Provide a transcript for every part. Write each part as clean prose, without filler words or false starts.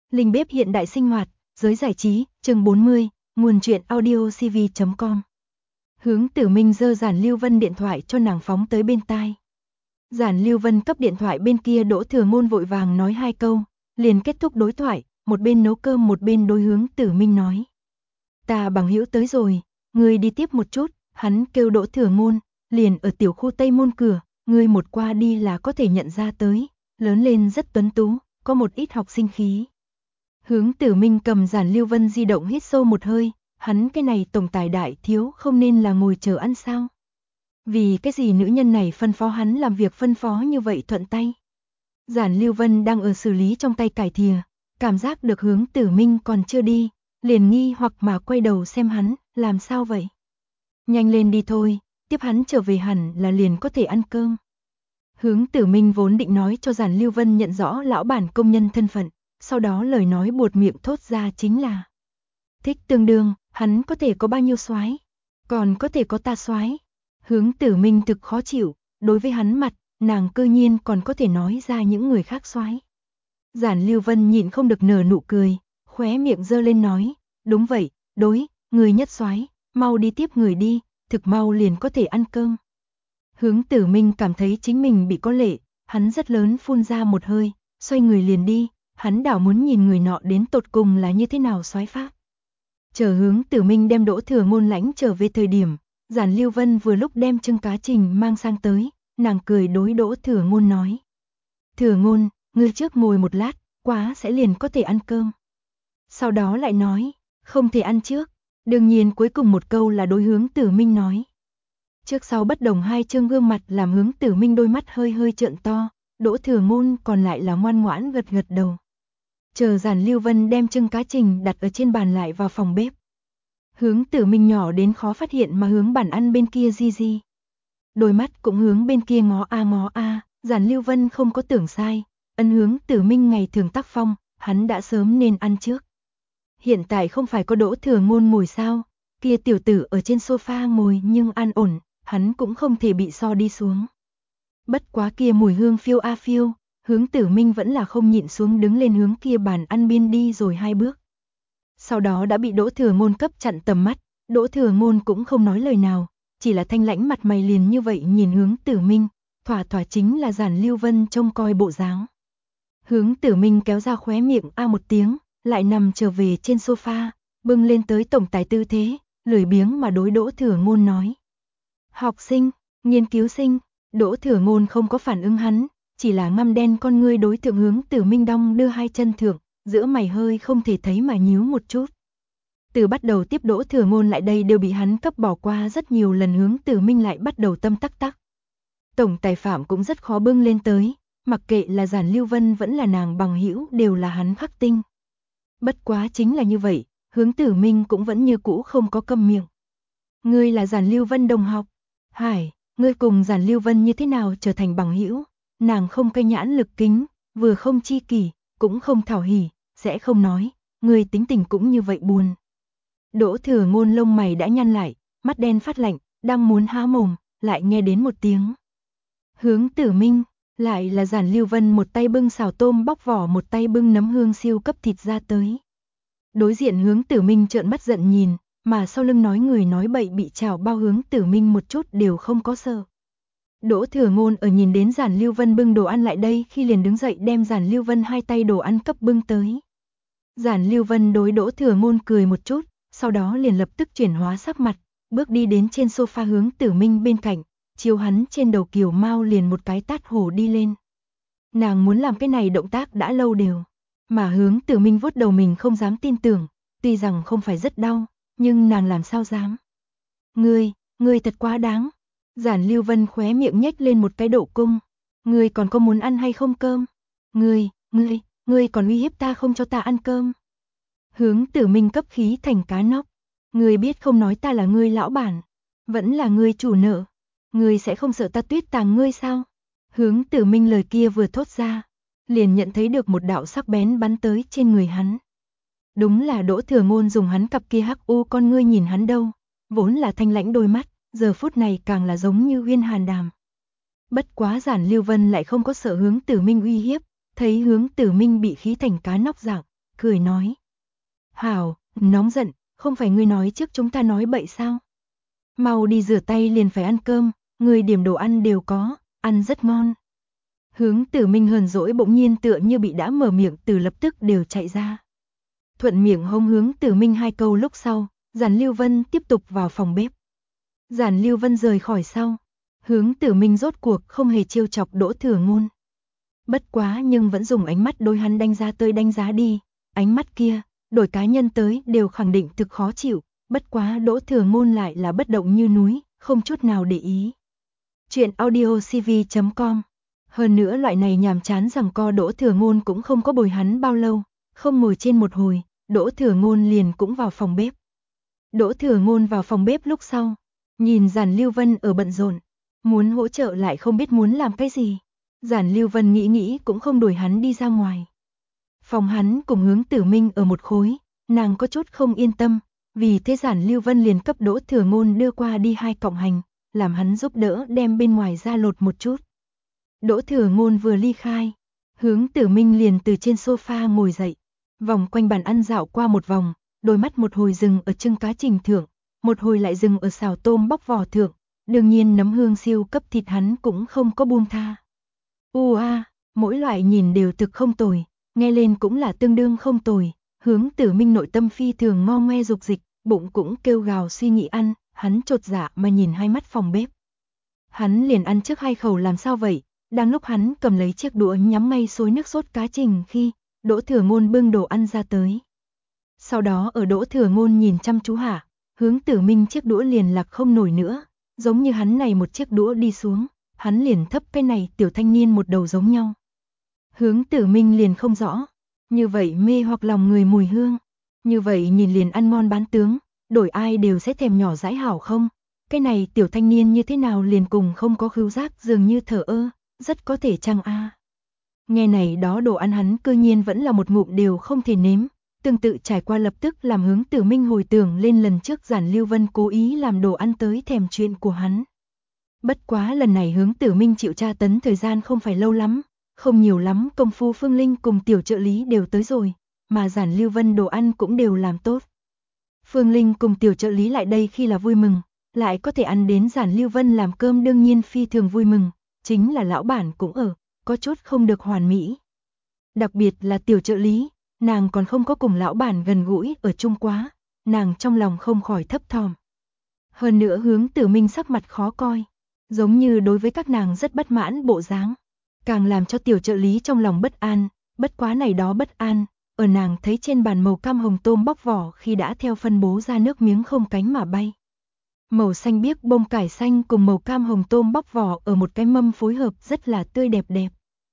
Linh bếp hiện đại sinh hoạt, giới giải trí, chương 40, nguồn truyện audio cv.com. Hướng Tử Minh giơ Giản Lưu Vân điện thoại cho nàng phóng tới bên tai. Giản Lưu Vân cấp điện thoại bên kia, Đỗ Thừa Ngôn vội vàng nói 2 câu, liền kết thúc đối thoại, một bên nấu cơm một bên đối Hướng Tử Minh nói. Ta bằng hữu tới rồi, ngươi đi tiếp một chút, hắn kêu Đỗ Thừa Ngôn, liền ở tiểu khu Tây Môn cửa, ngươi một qua đi là có thể nhận ra tới, lớn lên rất tuấn tú, có một ít học sinh khí. Hướng Tử Minh cầm Giản Lưu Vân di động hít sâu một hơi, hắn cái này tổng tài đại thiếu không nên là ngồi chờ ăn sao? Vì cái gì nữ nhân này phân phó hắn làm việc phân phó như vậy thuận tay? Giản Lưu Vân đang ở xử lý trong tay cải thìa, cảm giác được Hướng Tử Minh còn chưa đi, liền nghi hoặc mà quay đầu xem hắn, làm sao vậy? Nhanh lên đi thôi, tiếp hắn trở về hẳn là liền có thể ăn cơm. Hướng Tử Minh vốn định nói cho Giản Lưu Vân nhận rõ lão bản công nhân thân phận, sau đó lời nói buột miệng thốt ra chính là thích tương đương, hắn có thể có bao nhiêu soái, còn có thể có ta soái. Hướng Tử Minh thực khó chịu, đối với hắn mặt, nàng cơ nhiên còn có thể nói ra những người khác soái. Giản Lưu Vân nhịn không được nở nụ cười, khóe miệng giơ lên nói, đúng vậy, đối, người nhất soái, mau đi tiếp người đi, thực mau liền có thể ăn cơm. Hướng Tử Minh cảm thấy chính mình bị có lệ, hắn rất lớn phun ra một hơi, xoay người liền đi, hắn đảo muốn nhìn người nọ đến tột cùng là như thế nào soái pháp. Chờ Hướng Tử Minh đem Đỗ Thừa Ngôn lãnh trở về thời điểm, Giản Lưu Vân vừa lúc đem trưng cá trình mang sang tới, nàng cười đối Đỗ Thừa Ngôn nói. Thừa Ngôn, ngươi trước ngồi một lát, quá sẽ liền có thể ăn cơm. Sau đó lại nói, không thể ăn trước, đương nhiên cuối cùng một câu là đối Hướng Tử Minh nói. Trước sau bất đồng hai trương gương mặt làm Hướng Tử Minh đôi mắt hơi hơi trợn to, Đỗ Thừa Ngôn còn lại là ngoan ngoãn gật gật đầu. Chờ Giản Lưu Vân đem trưng cá trình đặt ở trên bàn lại vào phòng bếp. Hướng Tử Minh nhỏ đến khó phát hiện mà hướng bàn ăn bên kia di. Đôi mắt cũng hướng bên kia ngó a, Giản Lưu Vân không có tưởng sai, ân Hướng Tử Minh ngày thường tác phong, hắn đã sớm nên ăn trước. Hiện tại không phải có Đỗ Thừa Ngôn ngồi sao, kia tiểu tử ở trên sofa ngồi nhưng an ổn, hắn cũng không thể bị so đi xuống. Bất quá kia mùi hương phiêu a phiêu, Hướng Tử Minh vẫn là không nhịn xuống đứng lên hướng kia bàn ăn biên đi rồi 2 bước. Sau đó đã bị Đỗ Thừa Ngôn cấp chặn tầm mắt, Đỗ Thừa Ngôn cũng không nói lời nào, chỉ là thanh lãnh mặt mày liền như vậy nhìn Hướng Tử Minh, thỏa chính là Giản Lưu Vân trông coi bộ dáng. Hướng Tử Minh kéo ra khóe miệng a một tiếng, lại nằm trở về trên sofa, bưng lên tới tổng tài tư thế, lười biếng mà đối Đỗ Thừa Ngôn nói. Học sinh, nghiên cứu sinh, Đỗ Thừa Ngôn không có phản ứng hắn, chỉ là ngăm đen con ngươi đối tượng Hướng Tử Minh đong đưa 2 chân thượng, giữa mày hơi không thể thấy mà nhíu một chút. Từ bắt đầu tiếp Đỗ Thừa Ngôn lại đây đều bị hắn cấp bỏ qua rất nhiều lần, Hướng Tử Minh lại bắt đầu tâm tắc. Tổng tài Phạm cũng rất khó bưng lên tới, mặc kệ là Giản Lưu Vân vẫn là nàng bằng hữu đều là hắn khắc tinh. Bất quá chính là như vậy, Hướng Tử Minh cũng vẫn như cũ không có câm miệng. Ngươi là Giản Lưu Vân đồng học? Hải, ngươi cùng Giản Lưu Vân như thế nào trở thành bằng hữu? Nàng không cây nhãn lực kính, vừa không chi kỷ, cũng không thảo hỉ, sẽ không nói, ngươi tính tình cũng như vậy buồn. Đỗ Thừa Ngôn lông mày đã nhăn lại, mắt đen phát lạnh, đang muốn há mồm, lại nghe đến một tiếng. Hướng Tử Minh, lại là Giản Lưu Vân một tay bưng xào tôm bóc vỏ một tay bưng nấm hương siêu cấp thịt ra tới. Đối diện Hướng Tử Minh trợn mắt giận nhìn, mà sau lưng nói người nói bậy bị chảo bao Hướng Tử Minh một chút đều không có sợ. Đỗ Thừa Ngôn ở nhìn đến Giản Lưu Vân bưng đồ ăn lại đây khi liền đứng dậy đem Giản Lưu Vân 2 tay đồ ăn cấp bưng tới. Giản Lưu Vân đối Đỗ Thừa Ngôn cười một chút, sau đó liền lập tức chuyển hóa sắc mặt, bước đi đến trên sofa Hướng Tử Minh bên cạnh, chiếu hắn trên đầu kiều mao liền một cái tát hổ đi lên. Nàng muốn làm cái này động tác đã lâu đều, mà Hướng Tử Minh vuốt đầu mình không dám tin tưởng, tuy rằng không phải rất đau, nhưng nàng làm sao dám. Ngươi thật quá đáng. Giản Lưu Vân khóe miệng nhếch lên một cái độ cung. Ngươi còn có muốn ăn hay không cơm? Ngươi còn uy hiếp ta không cho ta ăn cơm. Hướng Tử Minh cấp khí thành cá nóc. Ngươi biết không nói ta là ngươi lão bản, vẫn là ngươi chủ nợ. Ngươi sẽ không sợ ta tuyết tàng ngươi sao? Hướng Tử Minh lời kia vừa thốt ra, liền nhận thấy được một đạo sắc bén bắn tới trên người hắn. Đúng là Đỗ Thừa Ngôn dùng hắn cặp kia hắc u con ngươi nhìn hắn đâu, vốn là thanh lãnh đôi mắt, giờ phút này càng là giống như uyên hàn đàm. Bất quá Giản Lưu Vân lại không có sợ Hướng Tử Minh uy hiếp, thấy Hướng Tử Minh bị khí thành cá nóc dạng, cười nói. Hảo, nóng giận, không phải ngươi nói trước chúng ta nói bậy sao? Mau đi rửa tay liền phải ăn cơm, người điểm đồ ăn đều có, ăn rất ngon. Hướng Tử Minh hờn dỗi bỗng nhiên tựa như bị đã mở miệng từ lập tức đều chạy ra. Thuận miệng hông Hướng Tử Minh 2 câu lúc sau, Giản Lưu Vân tiếp tục vào phòng bếp. Giản Lưu Vân rời khỏi sau, Hướng Tử Minh rốt cuộc không hề trêu chọc Đỗ Thừa Ngôn. Bất quá nhưng vẫn dùng ánh mắt đối hắn đánh giá tới đánh giá đi, ánh mắt kia, đổi cá nhân tới đều khẳng định thực khó chịu, bất quá Đỗ Thừa Ngôn lại là bất động như núi, không chút nào để ý. Chuyện audiocv.com. Hơn nữa loại này nhàm chán rằng co Đỗ Thừa Ngôn cũng không có bồi hắn bao lâu, không ngồi trên một hồi, Đỗ Thừa Ngôn liền cũng vào phòng bếp. Đỗ Thừa Ngôn vào phòng bếp lúc sau, nhìn Giản Lưu Vân ở bận rộn, muốn hỗ trợ lại không biết muốn làm cái gì. Giản Lưu Vân nghĩ cũng không đuổi hắn đi ra ngoài. Phòng hắn cùng Hướng Tử Minh ở một khối, nàng có chút không yên tâm, vì thế Giản Lưu Vân liền cấp Đỗ Thừa Ngôn đưa qua đi 2 cọng hành, làm hắn giúp đỡ đem bên ngoài ra lột một chút. Đỗ Thừa Ngôn vừa ly khai, Hướng Tử Minh liền từ trên sofa ngồi dậy, vòng quanh bàn ăn dạo qua một vòng, đôi mắt một hồi dừng ở trưng cá trình thượng, một hồi lại dừng ở xào tôm bóc vỏ thượng, đương nhiên nấm hương siêu cấp thịt hắn cũng không có buông tha. Mỗi loại nhìn đều thực không tồi, nghe lên cũng là tương đương không tồi, Hướng Tử Minh nội tâm phi thường ngo ngoe dục dịch, bụng cũng kêu gào suy nghĩ ăn, hắn chột dạ mà nhìn hai mắt phòng bếp. Hắn liền ăn trước 2 khẩu làm sao vậy, đang lúc hắn cầm lấy chiếc đũa nhắm ngay xối nước sốt cá trình khi Đỗ Thừa Ngôn bưng đồ ăn ra tới. Sau đó ở Đỗ Thừa Ngôn nhìn chăm chú hạ, Hướng Tử Minh chiếc đũa liền lạc không nổi nữa, giống như hắn này một chiếc đũa đi xuống, hắn liền thấp cái này tiểu thanh niên một đầu giống nhau. Hướng Tử Minh liền không rõ, như vậy mê hoặc lòng người mùi hương, như vậy nhìn liền ăn ngon bán tướng, đổi ai đều sẽ thèm nhỏ dãi hảo không? Cái này tiểu thanh niên như thế nào liền cùng không có khứu giác dường như thờ ơ, rất có thể chăng a. Nghe này đó đồ ăn hắn cơ nhiên vẫn là một ngụm đều không thể nếm, tương tự trải qua lập tức làm Hướng Tử Minh hồi tưởng lên lần trước Giản Lưu Vân cố ý làm đồ ăn tới thèm chuyện của hắn. Bất quá lần này Hướng Tử Minh chịu tra tấn thời gian không phải lâu lắm, không nhiều lắm, công phu Phương Linh cùng tiểu trợ lý đều tới rồi, mà Giản Lưu Vân đồ ăn cũng đều làm tốt. Phương Linh cùng tiểu trợ lý lại đây khi là vui mừng, lại có thể ăn đến Giản Lưu Vân làm cơm đương nhiên phi thường vui mừng, chính là lão bản cũng ở, có chút không được hoàn mỹ. Đặc biệt là tiểu trợ lý, nàng còn không có cùng lão bản gần gũi ở chung quá, nàng trong lòng không khỏi thấp thỏm. Hơn nữa Hướng Tử Minh sắc mặt khó coi, giống như đối với các nàng rất bất mãn bộ dáng, càng làm cho tiểu trợ lý trong lòng bất an, bất quá này đó bất an, ở nàng thấy trên bàn màu cam hồng tôm bóc vỏ khi đã theo phân bố ra nước miếng không cánh mà bay. Màu xanh biếc bông cải xanh cùng màu cam hồng tôm bóc vỏ ở một cái mâm phối hợp rất là tươi đẹp đẹp.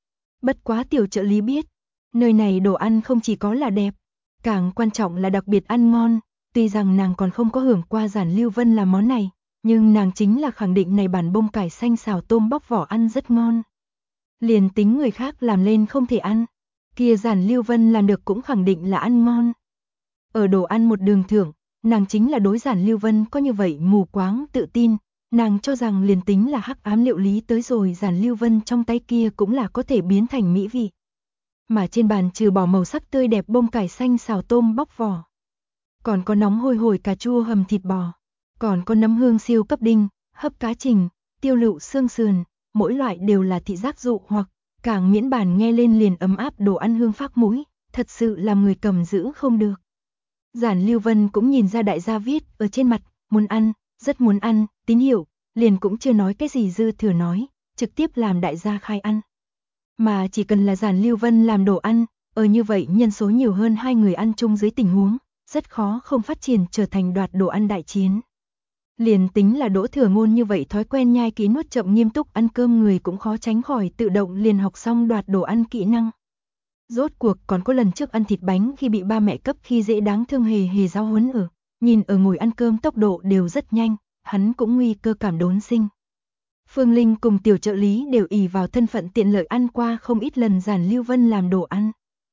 Bất quá tiểu trợ lý biết, nơi này đồ ăn không chỉ có là đẹp, càng quan trọng là đặc biệt ăn ngon, tuy rằng nàng còn không có hưởng qua Giản Lưu Vân làm món này, nhưng nàng chính là khẳng định này bản bông cải xanh xào tôm bóc vỏ ăn rất ngon. Liền tính người khác làm lên không thể ăn, kia Giản Lưu Vân làm được cũng khẳng định là ăn ngon. Ở đồ ăn một đường thưởng, nàng chính là đối Giản Lưu Vân có như vậy mù quáng tự tin, nàng cho rằng liền tính là hắc ám liệu lý tới rồi Giản Lưu Vân trong tay kia cũng là có thể biến thành mỹ vị. Mà trên bàn trừ bỏ màu sắc tươi đẹp bông cải xanh xào tôm bóc vỏ, còn có nóng hôi hổi cà chua hầm thịt bò, còn có nấm hương siêu cấp đinh, hấp cá trình, tiêu lựu xương sườn, mỗi loại đều là thị giác dụ hoặc, càng miễn bàn nghe lên liền ấm áp đồ ăn hương phác mũi, thật sự làm người cầm giữ không được. Giản Lưu Vân cũng nhìn ra đại gia viết ở trên mặt, muốn ăn, rất muốn ăn, tín hiệu, liền cũng chưa nói cái gì dư thừa nói, trực tiếp làm đại gia khai ăn. Mà chỉ cần là Giản Lưu Vân làm đồ ăn, ở như vậy nhân số nhiều hơn 2 người ăn chung dưới tình huống, rất khó không phát triển trở thành đoạt đồ ăn đại chiến. Liền tính là Đỗ Thừa Ngôn như vậy thói quen nhai kỹ nuốt chậm nghiêm túc ăn cơm người cũng khó tránh khỏi tự động liền học xong đoạt đồ ăn kỹ năng. Rốt cuộc còn có lần trước ăn thịt bánh khi bị ba mẹ cấp khi dễ đáng thương hề giáo huấn ở, nhìn ở ngồi ăn cơm tốc độ đều rất nhanh, hắn cũng nguy cơ cảm đốn sinh. Phương Linh cùng tiểu trợ lý đều ỷ vào thân phận tiện lợi ăn qua không ít lần Giản Lưu Vân làm đồ ăn.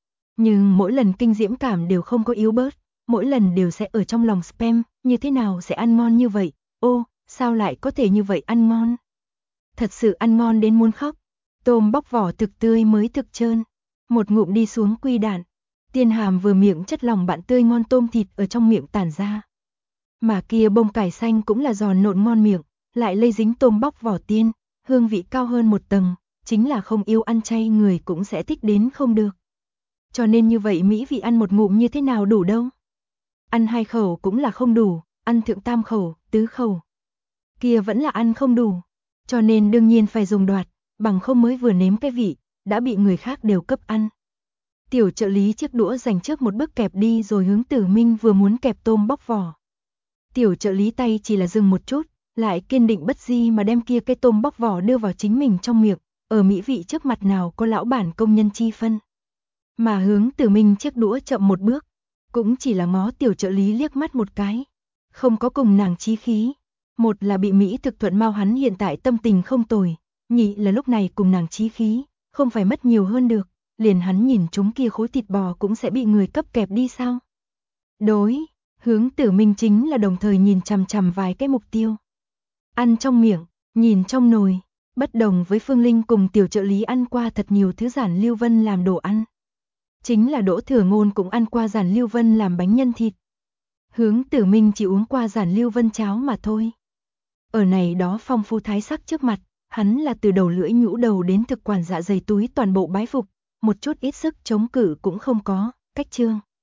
Nhưng mỗi lần kinh diễm cảm đều không có yếu bớt, mỗi lần đều sẽ ở trong lòng spam, như thế nào sẽ ăn ngon như vậy, ô, sao lại có thể như vậy ăn ngon. Thật sự ăn ngon đến muốn khóc, tôm bóc vỏ thực tươi mới thực trơn, một ngụm đi xuống quy đạn, Tiên Hàm vừa miệng chất lỏng bạn tươi ngon tôm thịt ở trong miệng tản ra. Mà kia bông cải xanh cũng là giòn nộn ngon miệng, lại lây dính tôm bóc vỏ tiên, hương vị cao hơn một tầng, chính là không yêu ăn chay người cũng sẽ thích đến không được. Cho nên như vậy mỹ vị ăn một ngụm như thế nào đủ đâu. Ăn 2 khẩu cũng là không đủ, ăn thượng 3 khẩu, 4 khẩu. Kia vẫn là ăn không đủ, cho nên đương nhiên phải dùng đoạt, bằng không mới vừa nếm cái vị, đã bị người khác đều cấp ăn. Tiểu trợ lý chiếc đũa dành trước một bước kẹp đi rồi hướng Tử Minh vừa muốn kẹp tôm bóc vỏ. Tiểu trợ lý tay chỉ là dừng một chút, lại kiên định bất di mà đem kia cái tôm bóc vỏ đưa vào chính mình trong miệng, ở mỹ vị trước mặt nào có lão bản công nhân chi phân. Mà hướng Tử Minh chiếc đũa chậm một bước, cũng chỉ là ngó tiểu trợ lý liếc mắt một cái, không có cùng nàng chí khí. Một là bị mỹ thực thuận mau hắn hiện tại tâm tình không tồi, nhị là lúc này cùng nàng chí khí, không phải mất nhiều hơn được, liền hắn nhìn chúng kia khối thịt bò cũng sẽ bị người cấp kẹp đi sao. Đối, hướng Tử Minh chính là đồng thời nhìn chằm chằm vài cái mục tiêu. Ăn trong miệng, nhìn trong nồi, bất đồng với Phương Linh cùng tiểu trợ lý ăn qua thật nhiều thứ Giản Lưu Vân làm đồ ăn. Chính là Đỗ Thừa Ngôn cũng ăn qua Giản Lưu Vân làm bánh nhân thịt. Hướng Tử Minh chỉ uống qua Giản Lưu Vân cháo mà thôi. Ở này đó phong phú thái sắc trước mặt, hắn là từ đầu lưỡi nhũ đầu đến thực quản dạ dày túi toàn bộ bái phục, một chút ít sức chống cự cũng không có, cách trương.